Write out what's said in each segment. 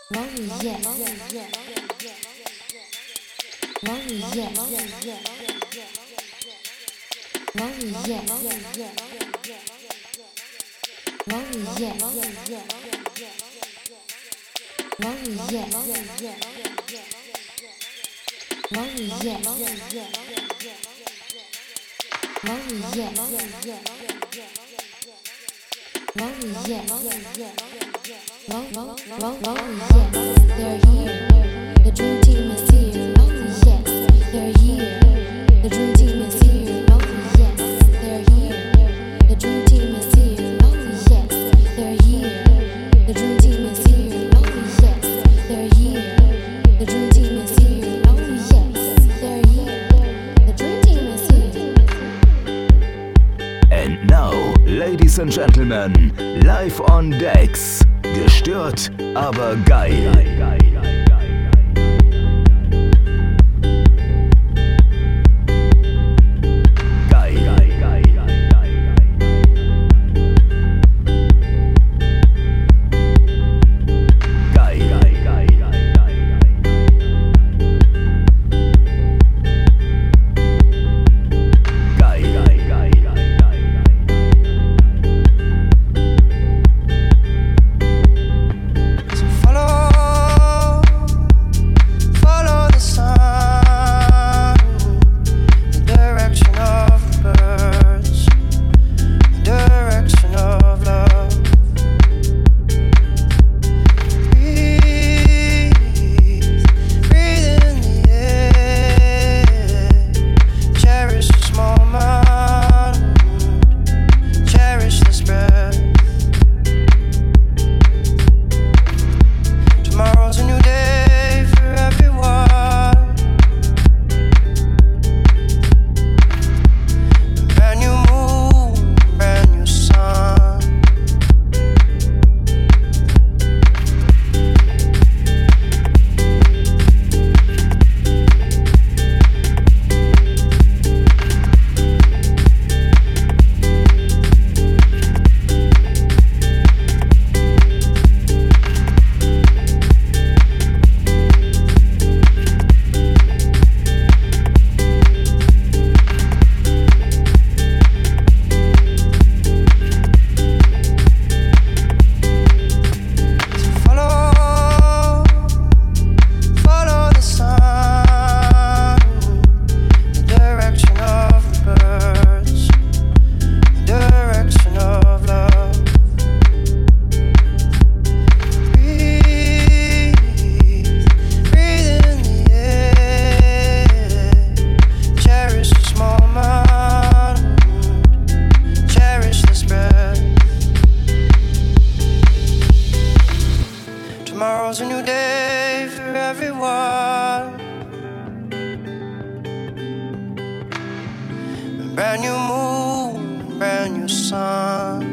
Ladies and Gentlemen, live on Decks. Gestört, aber geil. Tomorrow's a new day for everyone. A brand new moon, brand new sun.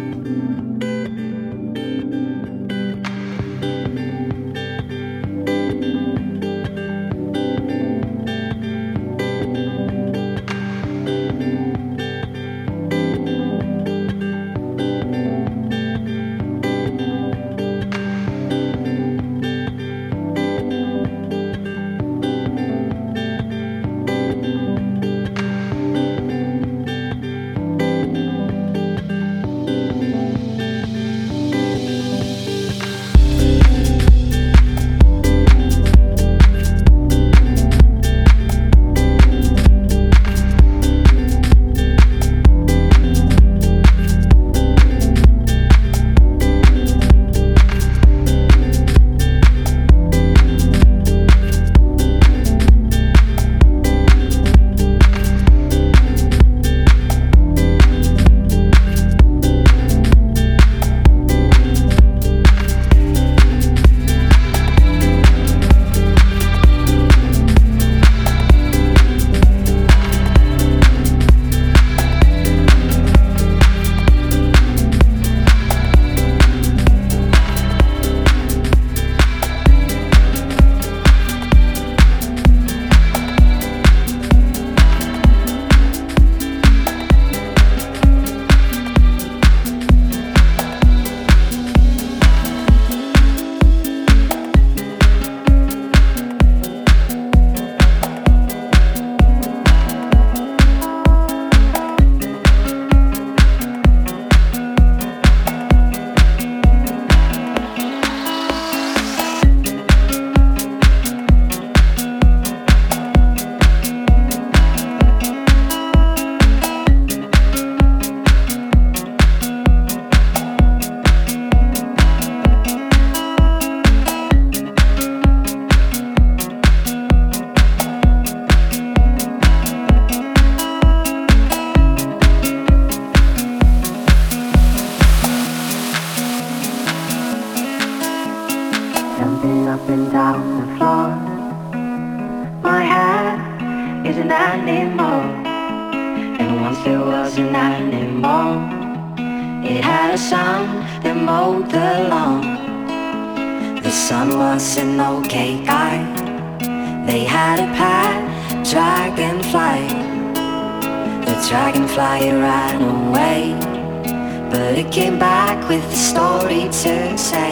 is an animal, and once there was an animal. It had a son that mowed the lawn. The son was an okay guy. They had a pet dragonfly. The dragonfly ran away, but it came back with a story to say.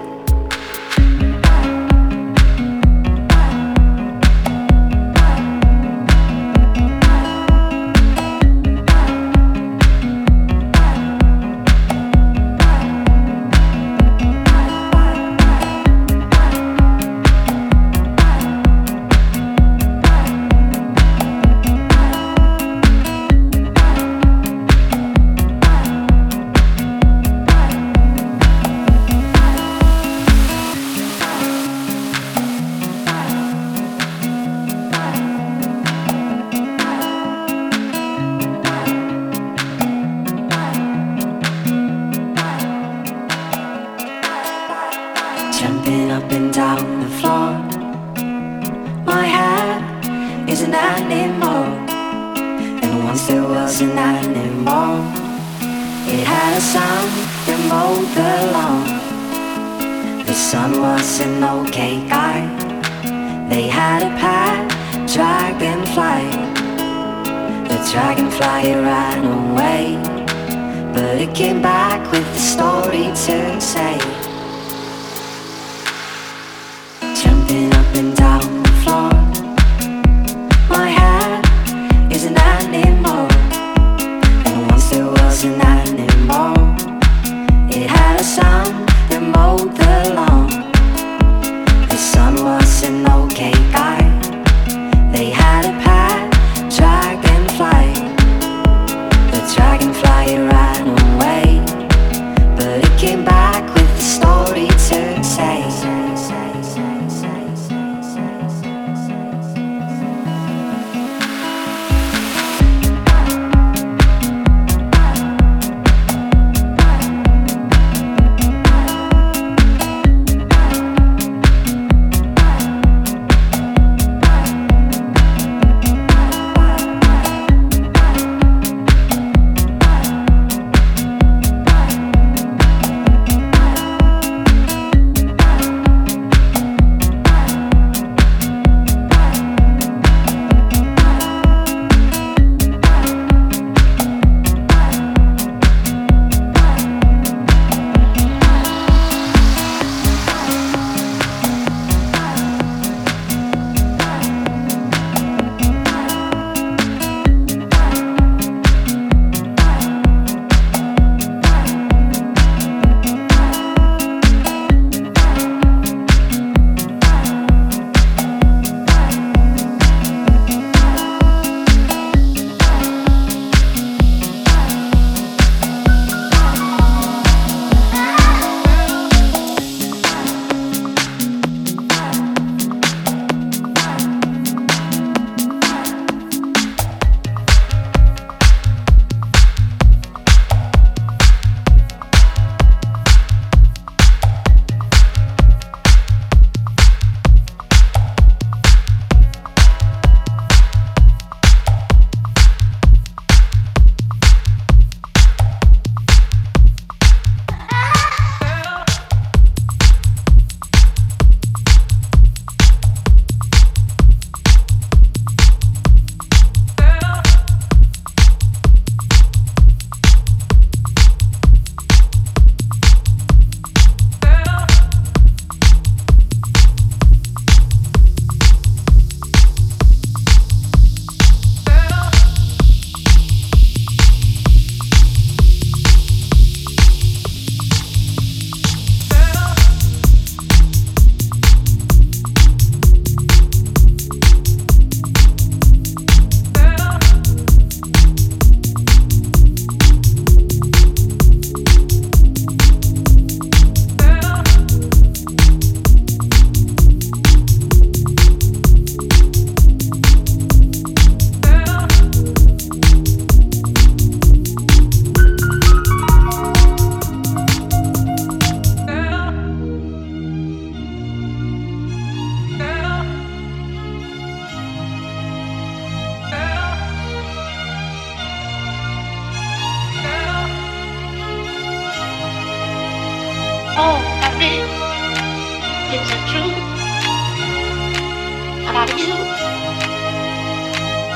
Jumping up and down the floor. My head is an animal, and once there was an animal. It had a son that mowed the lawn. The son was an okay guy. They had a pet dragonfly. The dragonfly ran away, but it came back with a story to say. Jumping up and down the floor. My head is an animal, and once there was an animal. It had a son that mowed the lawn. The son was an okay guy. They had a pet dragonfly. The dragonfly ran away, but it came back with a story.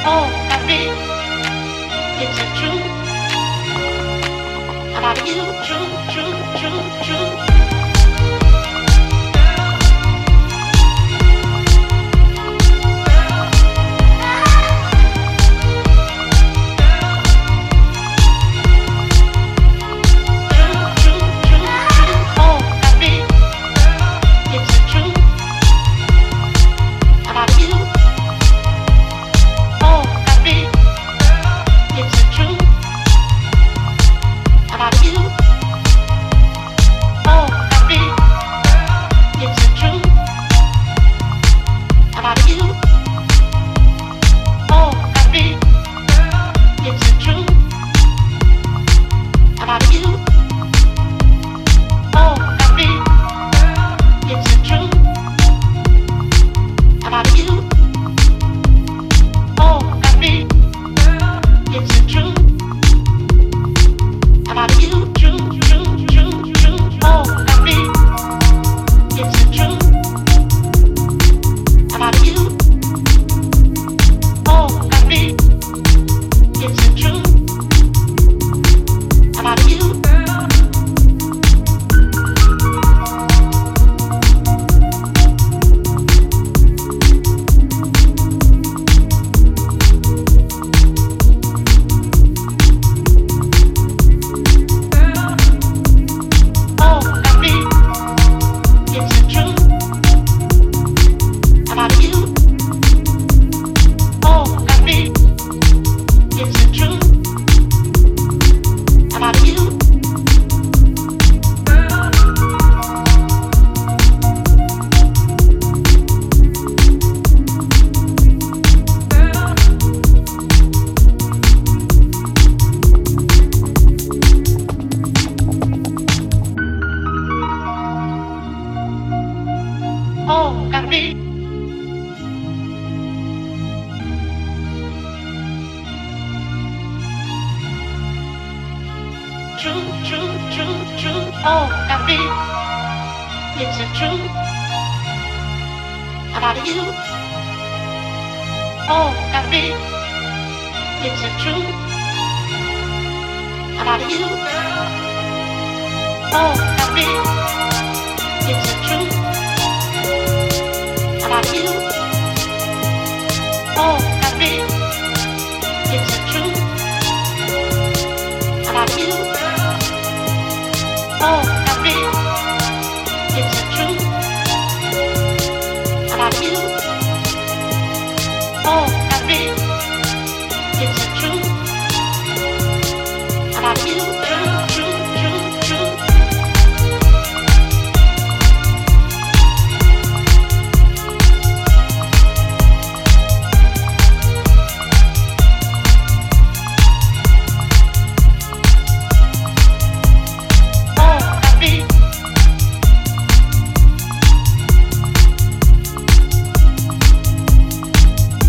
Oh, happy, is it true? About you, true.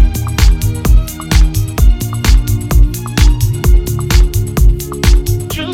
True.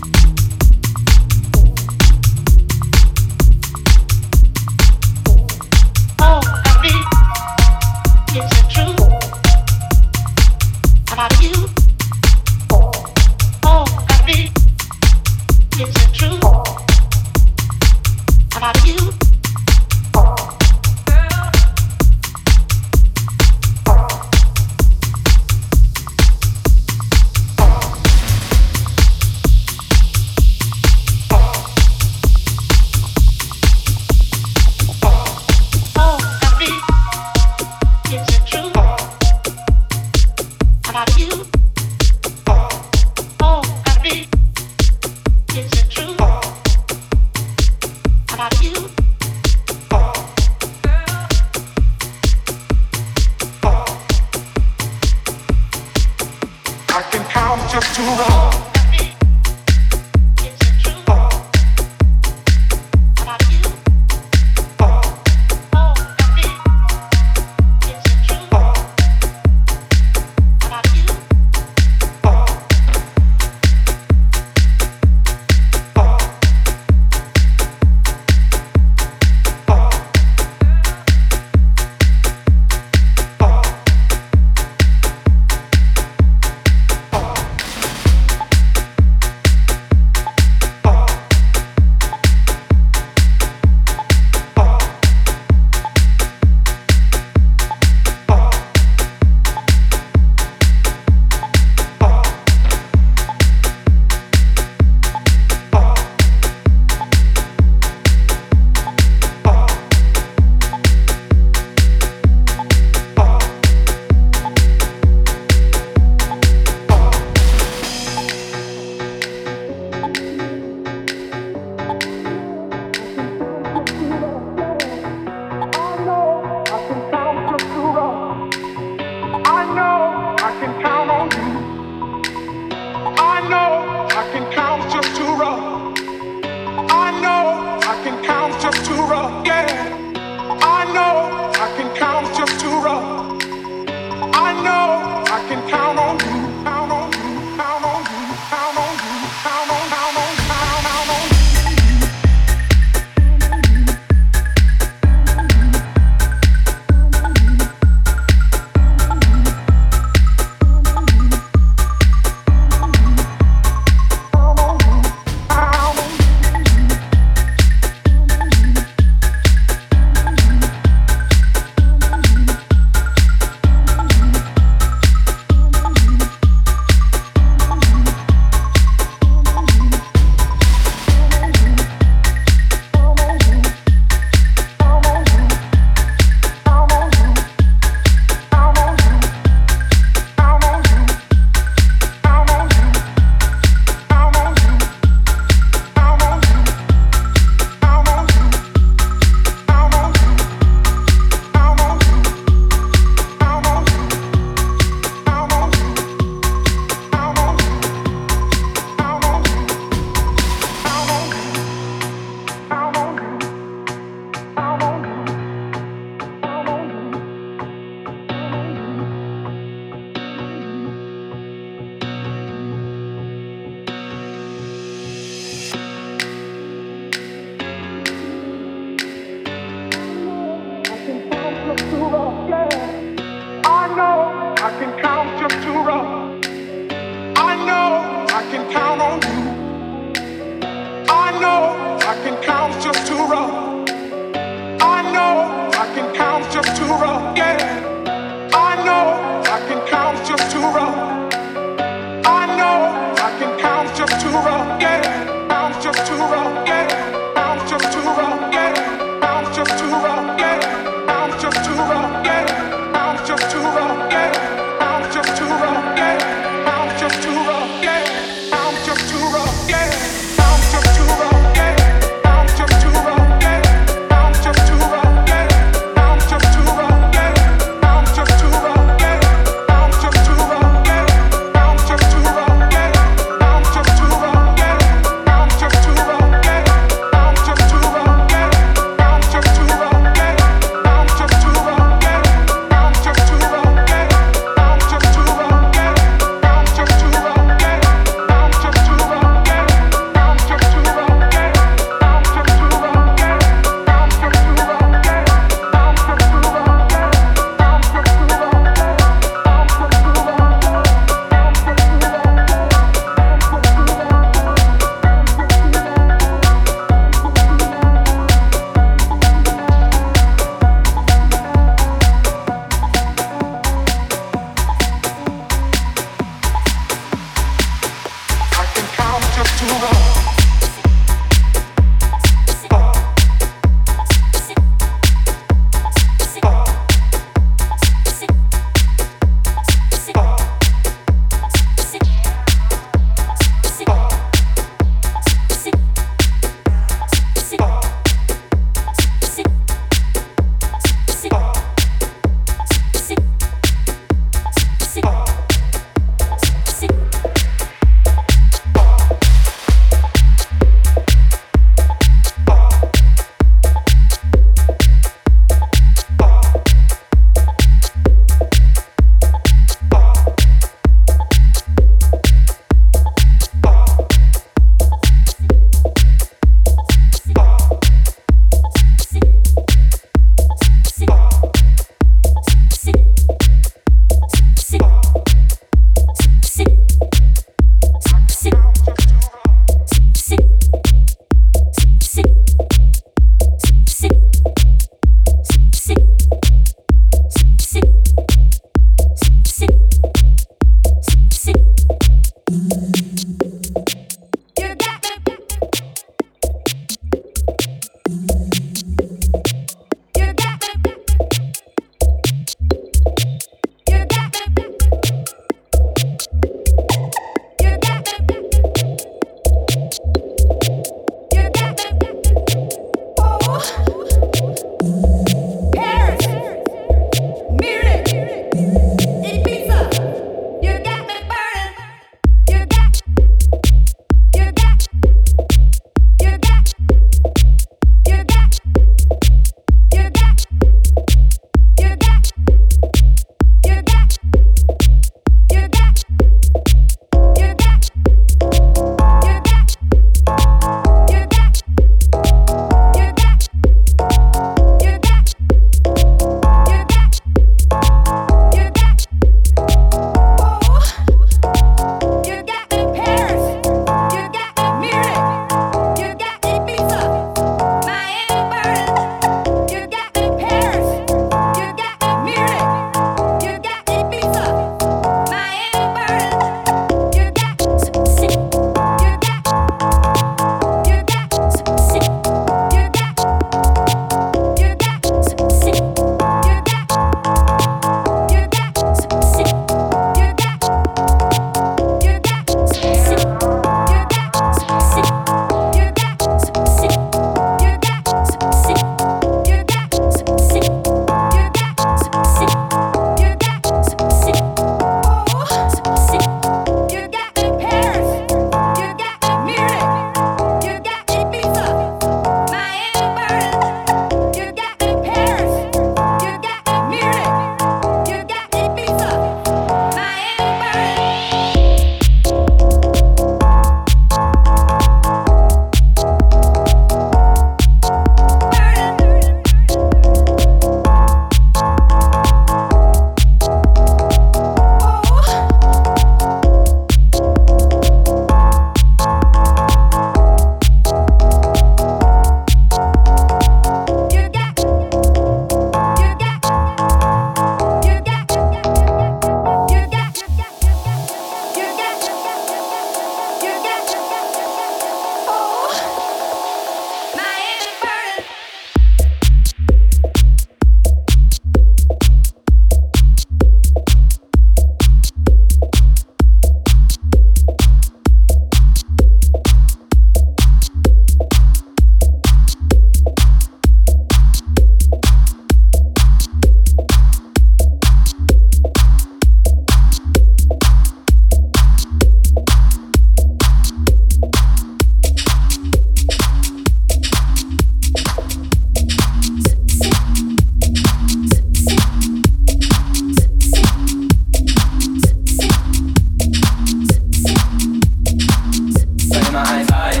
immer ein Teil.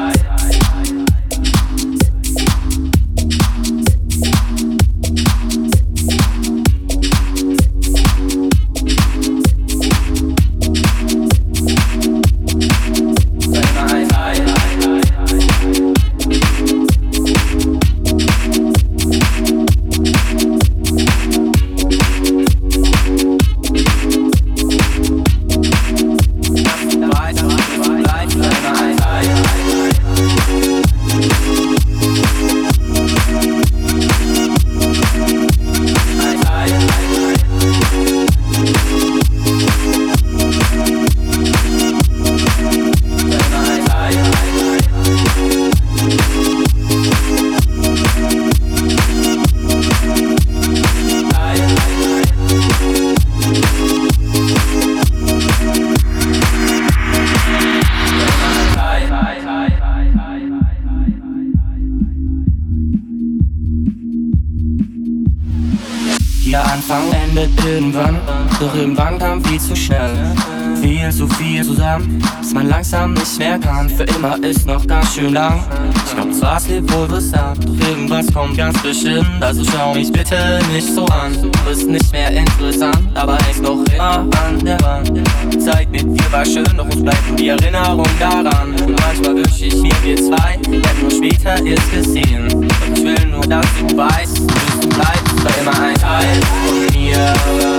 Ihr Anfang endet irgendwann, doch irgendwann kam viel zu schnell. Viel zu viel zusammen, dass man langsam nicht mehr kann. Für immer ist noch ganz schön lang. Ich glaub, zwar es lebt wohl gesagt, doch irgendwas kommt ganz bestimmt. Also schau mich bitte nicht so an. Du bist nicht mehr interessant, aber hängst noch immer an der Wand. Die Zeit mit dir war schön, doch uns bleibt nur die Erinnerung daran. Und manchmal wünsch ich mir, wir zwei hätten nur später erst gesehen. Doch ich will nur, dass du weißt, du bleibst für immer ein Teil von mir.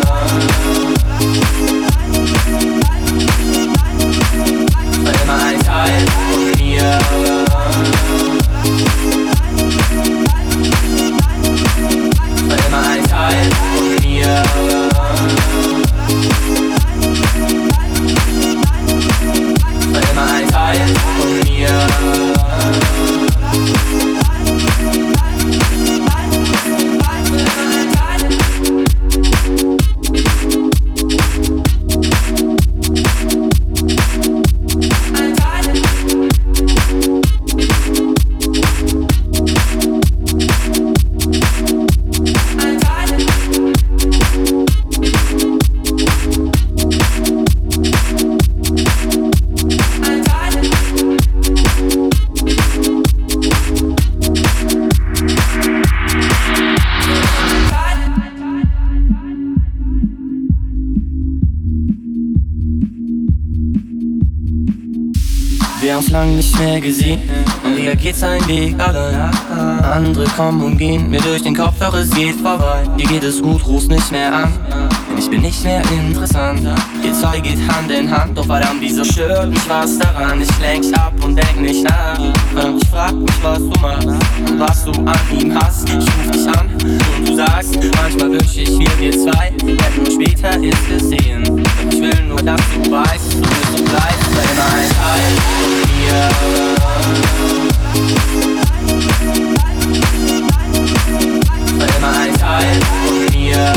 Für immer ein Teil von mir. Für immer ein Teil von mir. Für immer ein Teil von mir. Wir haben's lang nicht mehr gesehen und jeder geht seinen Weg allein. Andere kommen und gehen mir durch den Kopf, doch es geht vorbei. Dir geht es gut, rufst nicht mehr an, denn ich bin nicht mehr interessant. Ihr zwei geht Hand in Hand, doch verdammt, wieso stört mich was daran? Ich lenk ab und denk nicht nach. Ich frag mich, was du machst und was du an ihm hast. Ich ruf dich an und du sagst, manchmal wünsch ich mir, wir zwei hätten uns später erst gesehen. Doch ich will nur, dass du weißt, du bist und bleibst für immer ein Teil von mir. Für immer ein Teil von mir.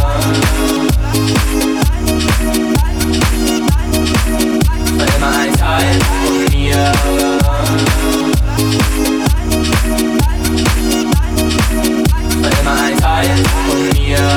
Für immer ein Teil von mir. Für immer ein Teil von mir.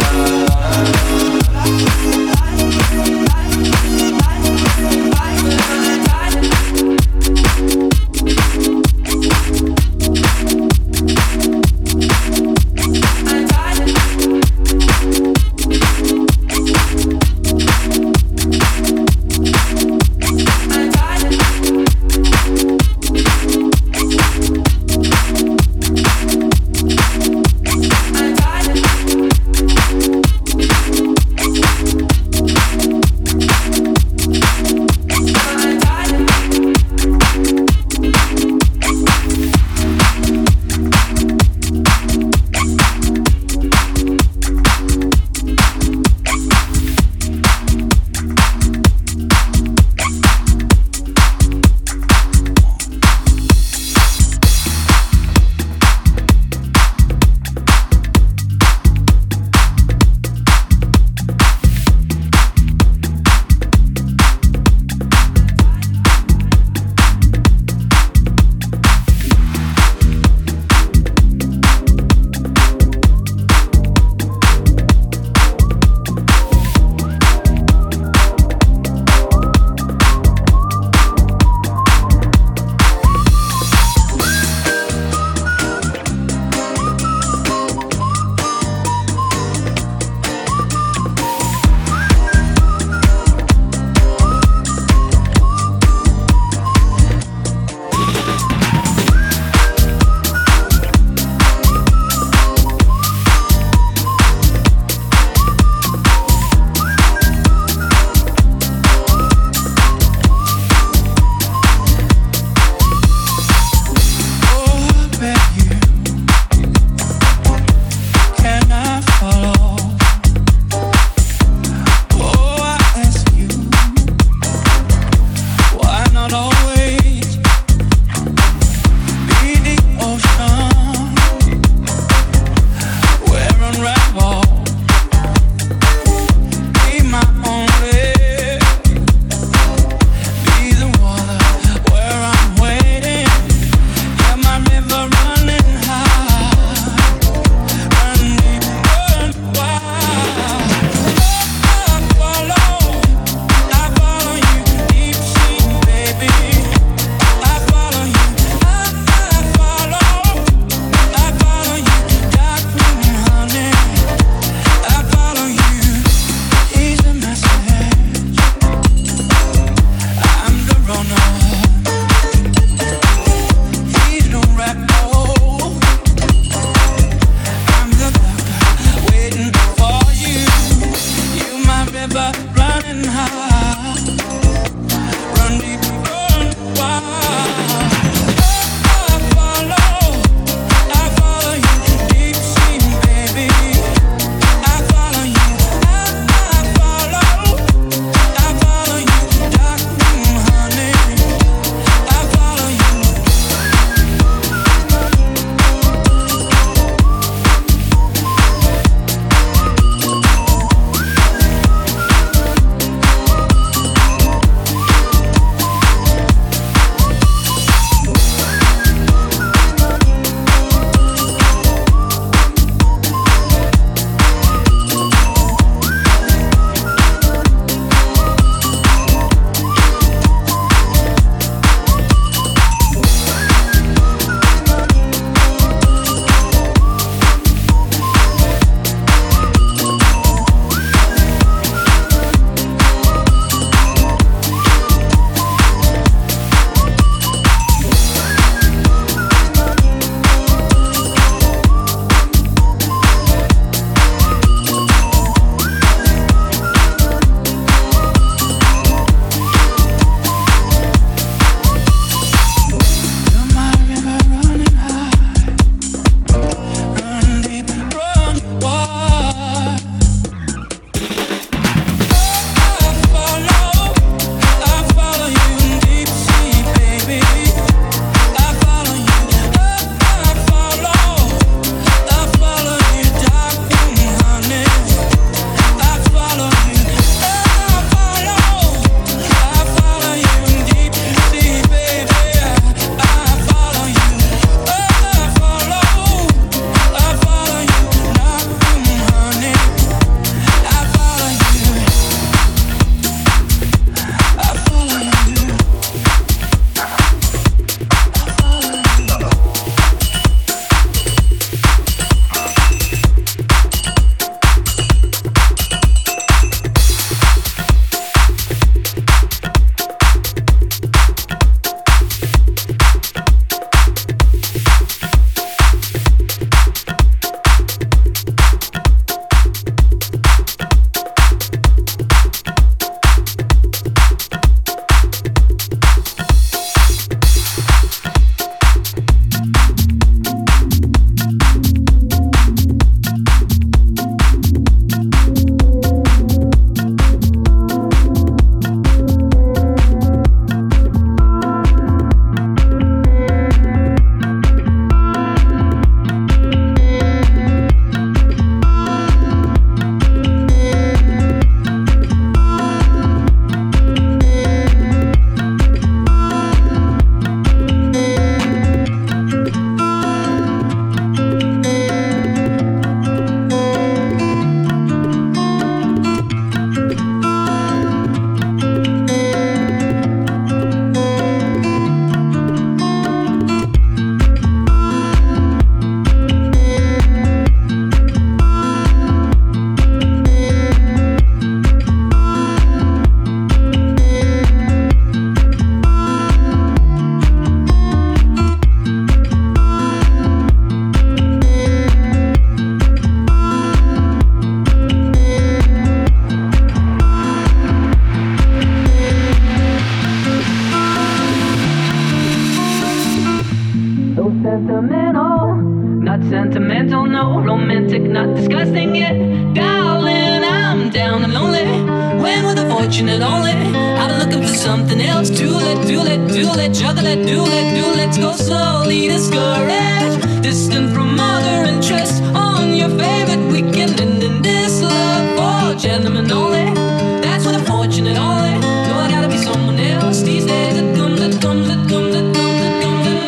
sentimental, not sentimental, no romantic, not disgusting yet. Darling, I'm down and lonely. When with a fortunate only, I'm looking for something else. Do let, juggle it, do let's go slowly. Discouraged, distant from other interests. On your favorite weekend, and in this love for gentlemen only. That's with a fortunate only. No, I gotta be someone else these days. It comes, it comes, it comes, it comes, it comes, it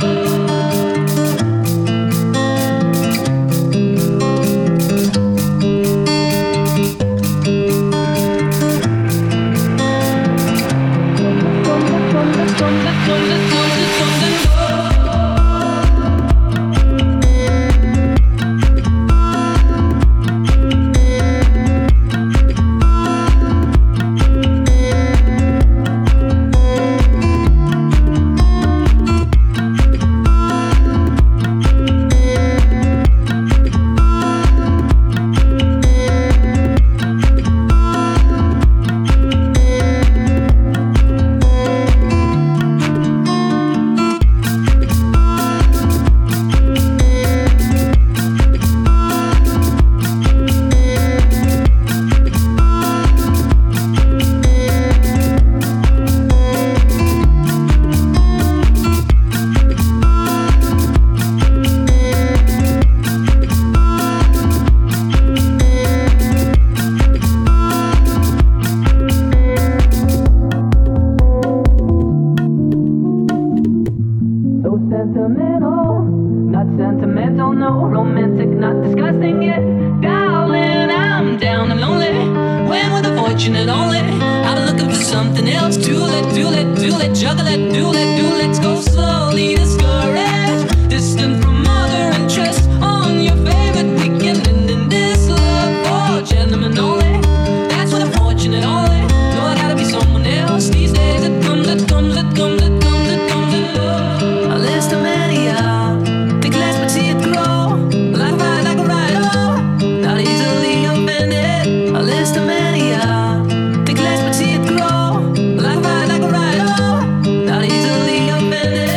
sentimental, not sentimental, no romantic, not disgusting yet. Darling, I'm down and lonely. When with a fortunate only, I'm looking for something else. Do let, juggle it, do let's go slowly. Discouraged, distant from other interests. On your favorite weekend, and in this love for gentlemen only. That's with a fortunate only. No, I gotta be someone else these days. It comes, it comes, it comes, it comes, it comes, it comes. A list of many out. Think less but see it grow. Like a ride, oh, not easily offended. A list of many out. Think less but see it grow. Like a ride, oh, not easily offended.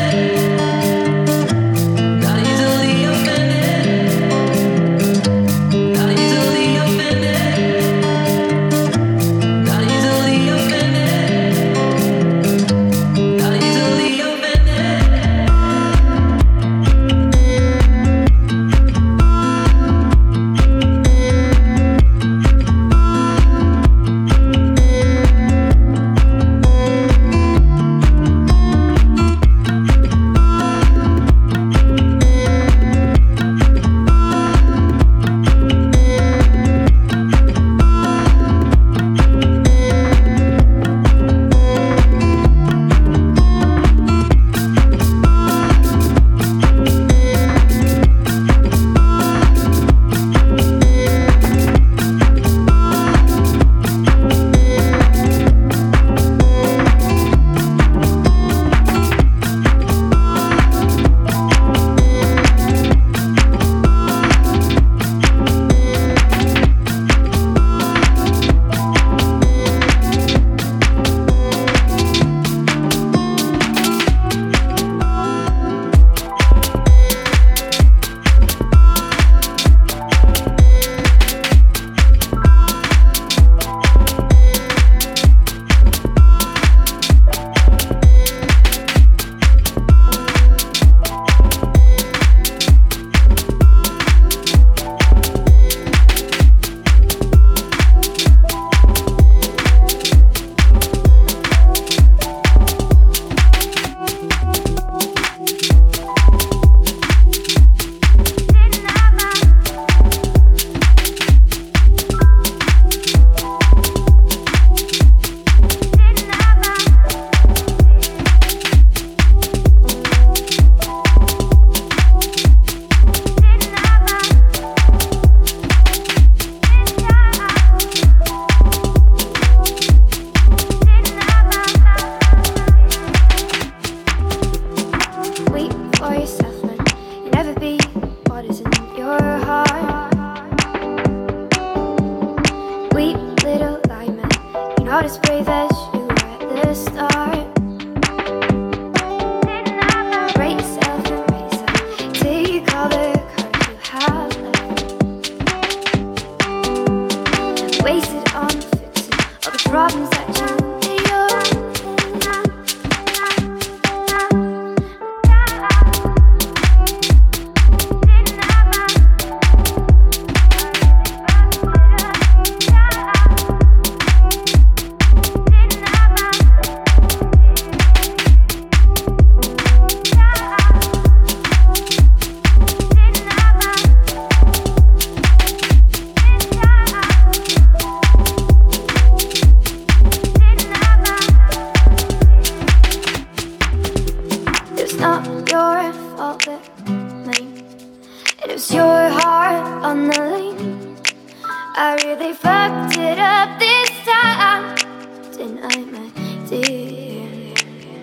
not your fault but mine. It was your heart on the line. I really fucked it up this time, didn't I, my dear?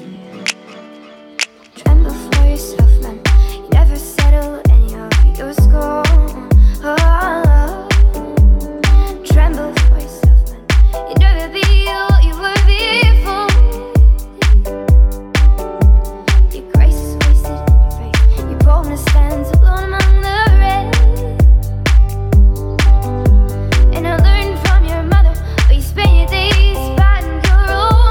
Tremble for yourself, man. You never settle any of your score. Tremble for yourself, man. You never be all you were before. Your grace is wasted in your face. Your boldness stands alone among the rest. And I learned from your mother, but you spend your days fighting your own.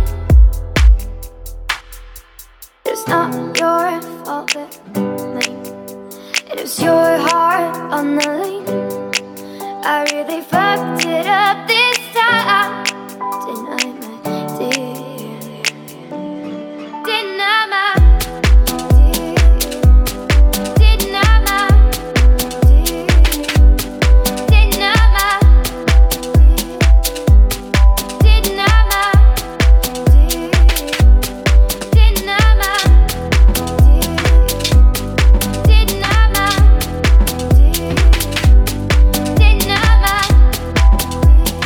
It's not your fault but mine. It was your heart on the line. I really fucked it up this time, didn't I, my dear? Didn't I, my dear? Didn't I, my dear? Didn't I, my dear? Didn't I, my dear? Didn't I, my dear? Didn't I, my dear? Didn't I, my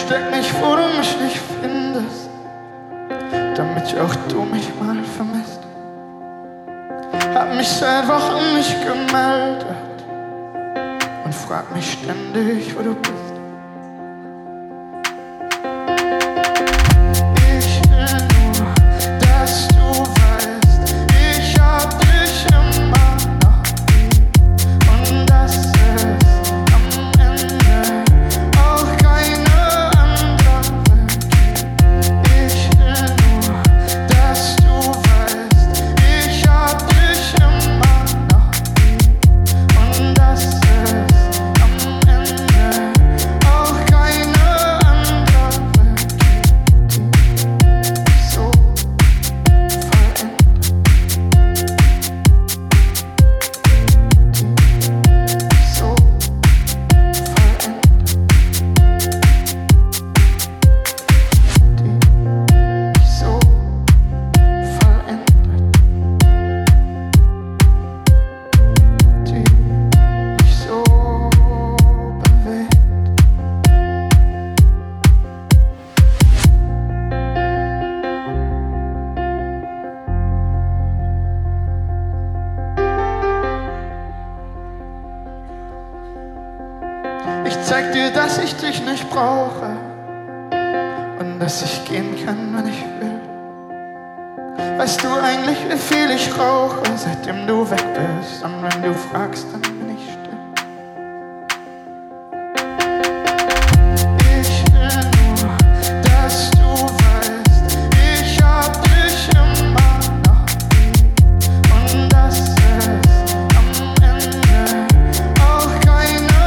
versteck mich, wo du mich nicht findest, damit auch du mich mal vermisst. Hab mich seit Wochen nicht gemeldet und frag mich ständig, wo du bist. Zeig dir, dass ich dich nicht brauche und dass ich gehen kann, wenn ich will. Weißt du eigentlich, wie viel ich rauche, seitdem du weg bist? Und wenn du fragst, dann bin ich still. Ich will nur, dass du weißt, ich hab dich immer noch lieb und dass es am Ende auch keine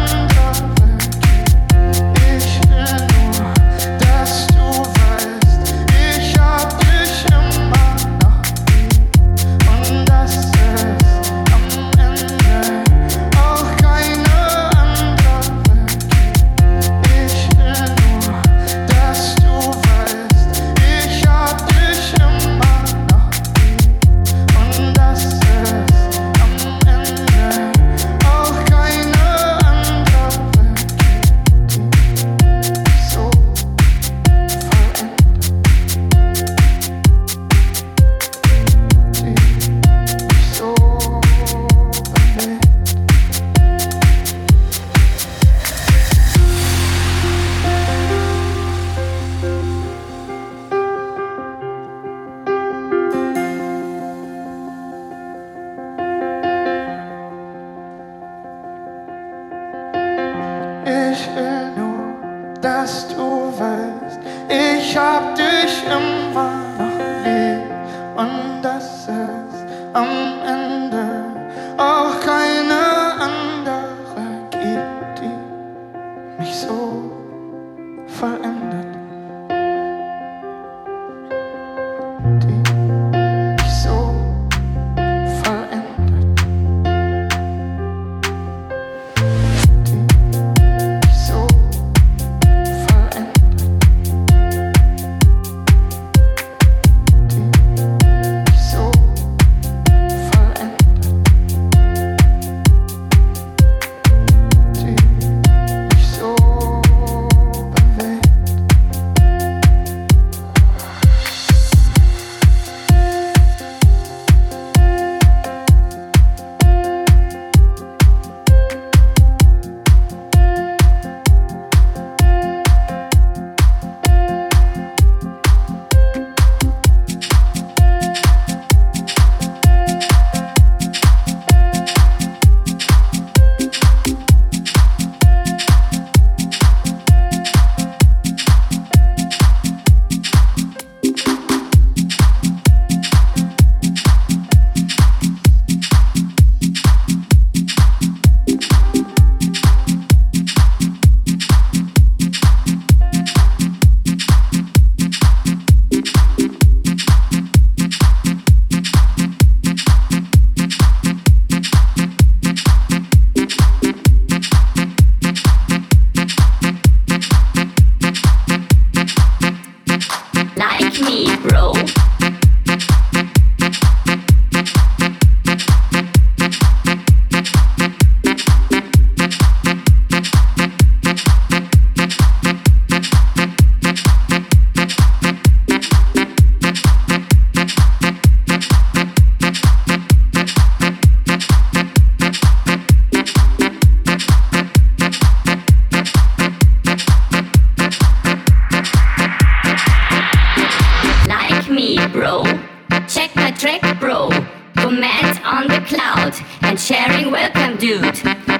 Ich will nur, dass du weißt, ich hab dich immer noch lieb und dass es am Ende auch keine andere gibt, die mich so verändert.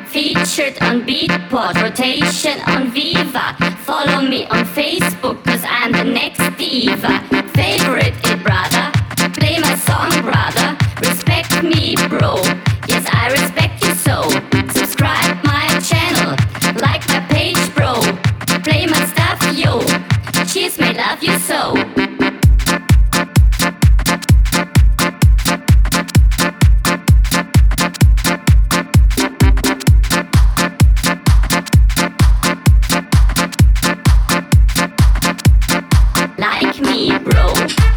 Featured on Beatport, rotation on Viva. Follow me on Facebook, cause I'm the next diva. Favorite it, brother. Play my song, brother. Respect me, bro. Yes, I respect you so. Subscribe my channel. Like my page, bro. Play my stuff, yo. Cheers, may love you so. Like me, bro.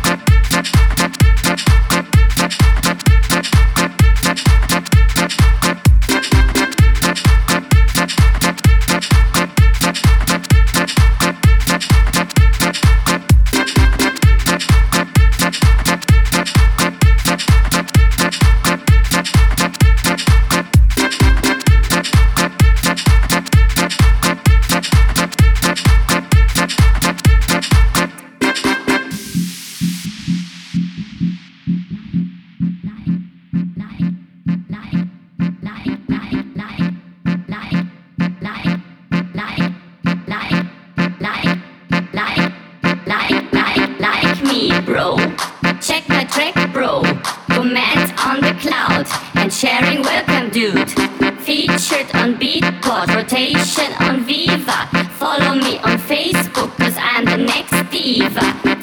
Like me, bro. Check my track, bro. Comment on the cloud and sharing welcome, dude. Featured on Beatport, rotation on Viva. Follow me on Facebook, cause I'm the next diva.